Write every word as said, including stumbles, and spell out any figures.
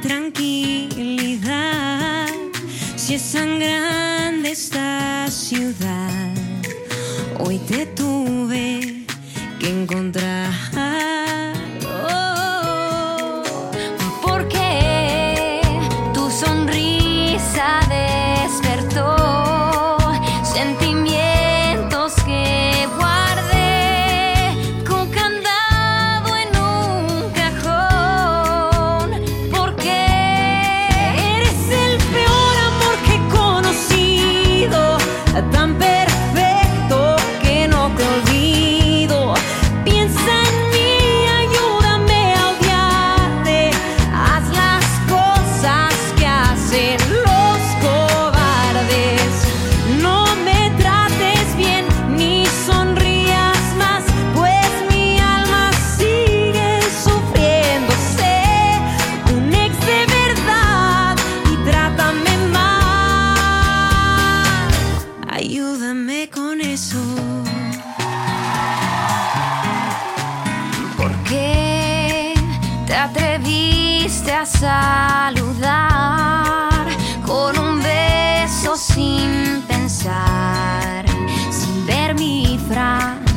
tranquilidad. Si es tan grande esta ciudad, hoy te tuve que encontrar. Oh, porque tu sonrisa despertó sentimientos que guardé con candado en un cajón. Porque eres el peor amor que he conocido, tan perfecto que no te olvido. Piensa en mí, ayúdame a odiarte. Haz las cosas que hacen los cobardes. No me trates bien ni sonrías más, pues mi alma sigue sufriendo. Sé un ex de verdad y trátame mal. Ayúdame con eso. ¿por qué te atreviste a saludar con un beso sin pensar, sin ver mi frase?